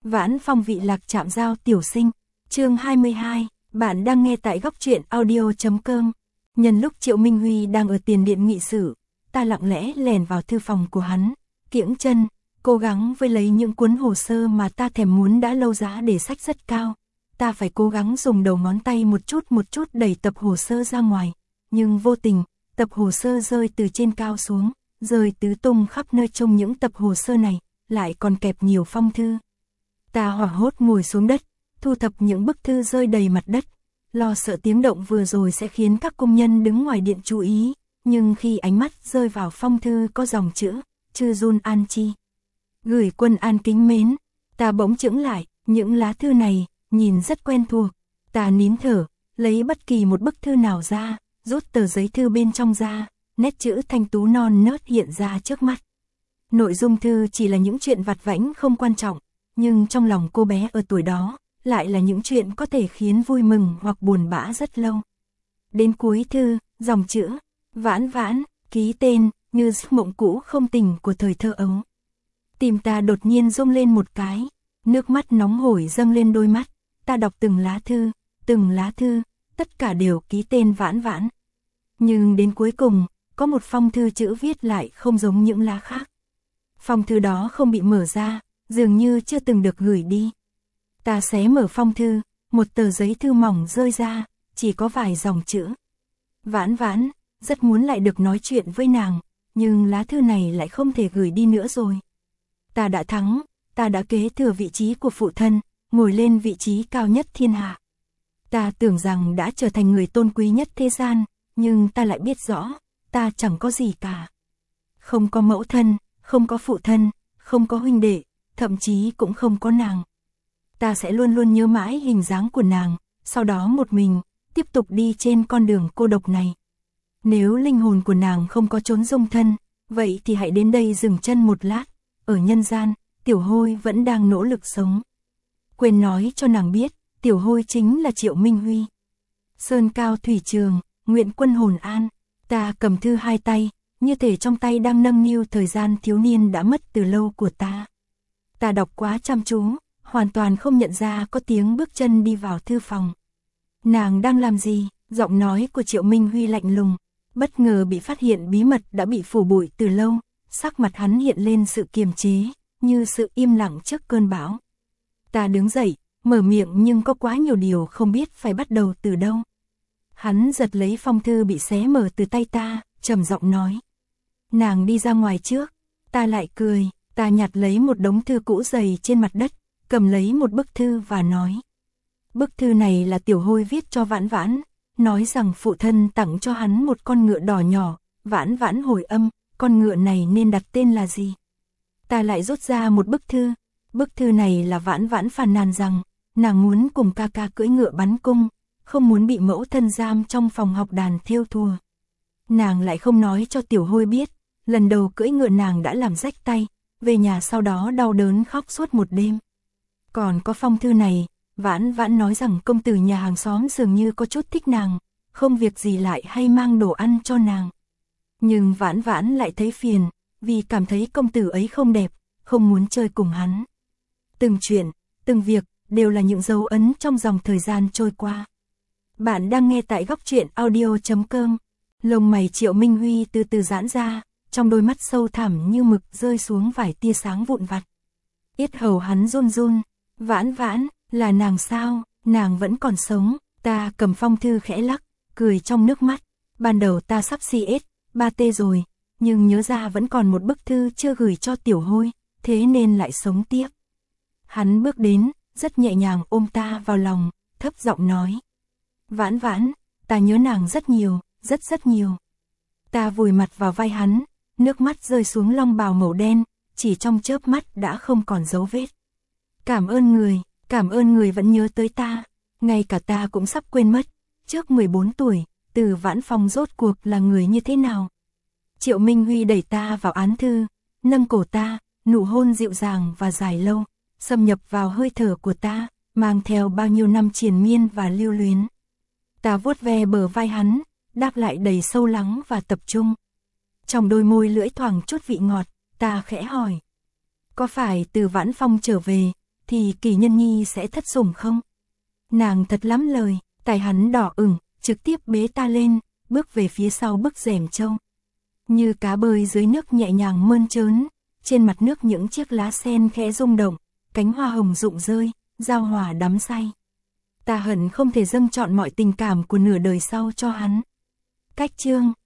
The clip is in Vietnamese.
Vãn Phong vị lạc chạm giao tiểu sinh, chương 22, bạn đang nghe tại góc truyện audio.com. Nhân lúc Triệu Minh Huy đang ở tiền điện nghị sự, ta lặng lẽ lèn vào thư phòng của hắn, kiễng chân, cố gắng với lấy những cuốn hồ sơ mà ta thèm muốn đã lâu, giá để sách rất cao. Ta phải cố gắng dùng đầu ngón tay một chút đẩy tập hồ sơ ra ngoài, nhưng vô tình, tập hồ sơ rơi từ trên cao xuống, rơi tứ tung khắp nơi. Trong những tập hồ sơ này, lại còn kẹp nhiều phong thư. Ta hoảng hốt ngồi xuống đất, thu thập những bức thư rơi đầy mặt đất, lo sợ tiếng động vừa rồi sẽ khiến các công nhân đứng ngoài điện chú ý, nhưng khi ánh mắt rơi vào phong thư có dòng chữ, Chư Jun An Chi, gửi Quân An kính mến, ta bỗng chững lại, những lá thư này, nhìn rất quen thuộc. Ta nín thở, lấy bất kỳ một bức thư nào ra, rút tờ giấy thư bên trong ra, nét chữ thanh tú non nớt hiện ra trước mắt. Nội dung thư chỉ là những chuyện vặt vãnh không quan trọng, nhưng trong lòng cô bé ở tuổi đó, lại là những chuyện có thể khiến vui mừng hoặc buồn bã rất lâu. Đến cuối thư, dòng chữ, Vãn Vãn, ký tên, như giấc mộng cũ không tỉnh của thời thơ ấu. Tim ta đột nhiên rung lên một cái, nước mắt nóng hổi dâng lên đôi mắt, ta đọc từng lá thư, tất cả đều ký tên Vãn Vãn. Nhưng đến cuối cùng, có một phong thư chữ viết lại không giống những lá khác. Phong thư đó không bị mở ra, dường như chưa từng được gửi đi. Ta xé mở phong thư, một tờ giấy thư mỏng rơi ra, chỉ có vài dòng chữ. Vãn Vãn, rất muốn lại được nói chuyện với nàng, nhưng lá thư này lại không thể gửi đi nữa rồi. Ta đã thắng, ta đã kế thừa vị trí của phụ thân, ngồi lên vị trí cao nhất thiên hạ. Ta tưởng rằng đã trở thành người tôn quý nhất thế gian, nhưng ta lại biết rõ, ta chẳng có gì cả. Không có mẫu thân, không có phụ thân, không có huynh đệ, thậm chí cũng không có nàng. Ta sẽ luôn luôn nhớ mãi hình dáng của nàng, sau đó một mình, tiếp tục đi trên con đường cô độc này. Nếu linh hồn của nàng không có chốn dung thân, vậy thì hãy đến đây dừng chân một lát. Ở nhân gian, Tiểu Hôi vẫn đang nỗ lực sống. Quên nói cho nàng biết, Tiểu Hôi chính là Triệu Minh Huy. Sơn cao thủy trường, nguyện quân hồn an. Ta cầm thư hai tay, như thể trong tay đang nâng niu thời gian thiếu niên đã mất từ lâu của ta. Ta đọc quá chăm chú, hoàn toàn không nhận ra có tiếng bước chân đi vào thư phòng. Nàng đang làm gì? Giọng nói của Triệu Minh Huy lạnh lùng, bất ngờ bị phát hiện bí mật đã bị phủ bụi từ lâu, sắc mặt hắn hiện lên sự kiềm chế, như sự im lặng trước cơn bão. Ta đứng dậy, mở miệng nhưng có quá nhiều điều không biết phải bắt đầu từ đâu. Hắn giật lấy phong thư bị xé mở từ tay ta, trầm giọng nói. Nàng đi ra ngoài trước. Ta lại cười, ta nhặt lấy một đống thư cũ dày trên mặt đất, cầm lấy một bức thư và nói. Bức thư này là Tiểu Hôi viết cho Vãn Vãn, nói rằng phụ thân tặng cho hắn một con ngựa đỏ nhỏ. Vãn Vãn hồi âm, con ngựa này nên đặt tên là gì? Ta lại rút ra một bức thư này là Vãn Vãn phàn nàn rằng, nàng muốn cùng ca ca cưỡi ngựa bắn cung, không muốn bị mẫu thân giam trong phòng học đàn thêu thùa. Nàng lại không nói cho Tiểu Hôi biết, lần đầu cưỡi ngựa nàng đã làm rách tay, về nhà sau đó đau đớn khóc suốt một đêm. Còn có phong thư này, Vãn Vãn nói rằng công tử nhà hàng xóm dường như có chút thích nàng, không việc gì lại hay mang đồ ăn cho nàng. Nhưng Vãn Vãn lại thấy phiền, vì cảm thấy công tử ấy không đẹp, không muốn chơi cùng hắn. Từng chuyện, từng việc, đều là những dấu ấn trong dòng thời gian trôi qua. Bạn đang nghe tại góc truyện audio.com. Lông mày Triệu Minh Huy từ từ giãn ra, trong đôi mắt sâu thẳm như mực rơi xuống vài tia sáng vụn vặt. Yết hầu hắn run run. Vãn Vãn, là nàng sao? Nàng vẫn còn sống. Ta cầm phong thư khẽ lắc, cười trong nước mắt. Ban đầu ta sắp CS3T rồi, nhưng nhớ ra vẫn còn một bức thư chưa gửi cho Tiểu Hôi, thế nên lại sống tiếp. Hắn bước đến, rất nhẹ nhàng ôm ta vào lòng, thấp giọng nói. Vãn Vãn, ta nhớ nàng rất nhiều, rất nhiều. Ta vùi mặt vào vai hắn, nước mắt rơi xuống long bào màu đen, chỉ trong chớp mắt đã không còn dấu vết. Cảm ơn người vẫn nhớ tới ta, ngay cả ta cũng sắp quên mất, trước 14 tuổi, Từ Vãn Phong rốt cuộc là người như thế nào. Triệu Minh Huy đẩy ta vào án thư, nâng cổ ta, nụ hôn dịu dàng và dài lâu, xâm nhập vào hơi thở của ta, mang theo bao nhiêu năm triền miên và lưu luyến. Ta vuốt ve bờ vai hắn, đáp lại đầy sâu lắng và tập trung. Trong đôi môi lưỡi thoảng chút vị ngọt, ta khẽ hỏi. Có phải Từ Vãn Phong trở về, thì Kỳ Nhân Nhi sẽ thất sủng không? Nàng thật lắm lời, tai hắn đỏ ửng, trực tiếp bế ta lên, bước về phía sau bức rèm trâu. Như cá bơi dưới nước nhẹ nhàng mơn trớn, trên mặt nước những chiếc lá sen khẽ rung động, cánh hoa hồng rụng rơi, giao hòa đắm say. Ta hận không thể dâng trọn mọi tình cảm của nửa đời sau cho hắn. Cách chương